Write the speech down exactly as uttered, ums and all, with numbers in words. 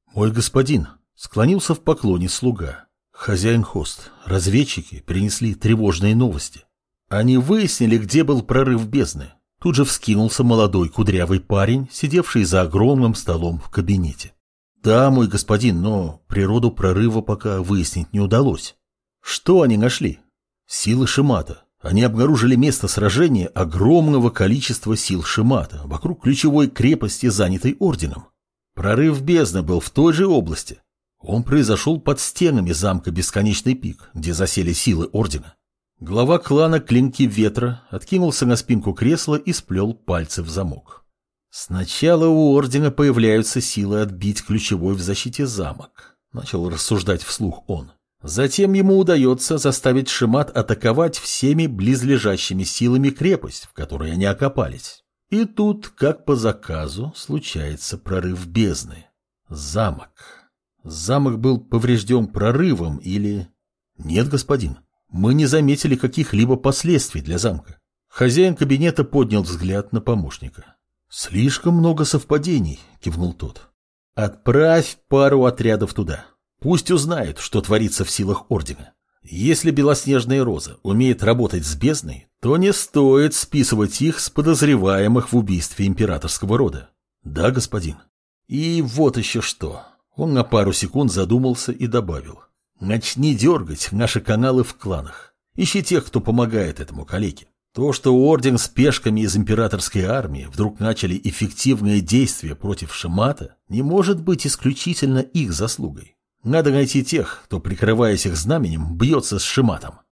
Мой господин, склонился в поклоне слуга. Хозяин хост, разведчики принесли тревожные новости. Они выяснили, где был прорыв бездны. Тут же вскинулся молодой кудрявый парень, сидевший за огромным столом в кабинете. Да, мой господин, но природу прорыва пока выяснить не удалось. Что они нашли? Силы Шимата. Они обнаружили место сражения огромного количества сил Шимата вокруг ключевой крепости, занятой орденом. Прорыв бездны был в той же области. Он произошел под стенами замка Бесконечный Пик, где засели силы ордена. Глава клана Клинки Ветра откинулся на спинку кресла и сплел пальцы в замок. Сначала у ордена появляются силы отбить ключевой в защите замок, начал рассуждать вслух он. Затем ему удается заставить Шимат атаковать всеми близлежащими силами крепость, в которой они окопались. И тут, как по заказу, случается прорыв бездны. Замок. Замок был поврежден прорывом или... Нет, господин, мы не заметили каких-либо последствий для замка. Хозяин кабинета поднял взгляд на помощника. Слишком много совпадений, кивнул тот. Отправь пару отрядов туда. Пусть узнают, что творится в силах ордена. Если Белоснежная Роза умеет работать с бездной, то не стоит списывать их с подозреваемых в убийстве императорского рода. Да, господин. И вот еще что. Он на пару секунд задумался и добавил. Начни дергать наши каналы в кланах. Ищи тех, кто помогает этому калеке. То, что орден с пешками из императорской армии вдруг начали эффективные действия против Шимата, не может быть исключительно их заслугой. Надо найти тех, кто, прикрываясь их знаменем, бьется с Шиматом.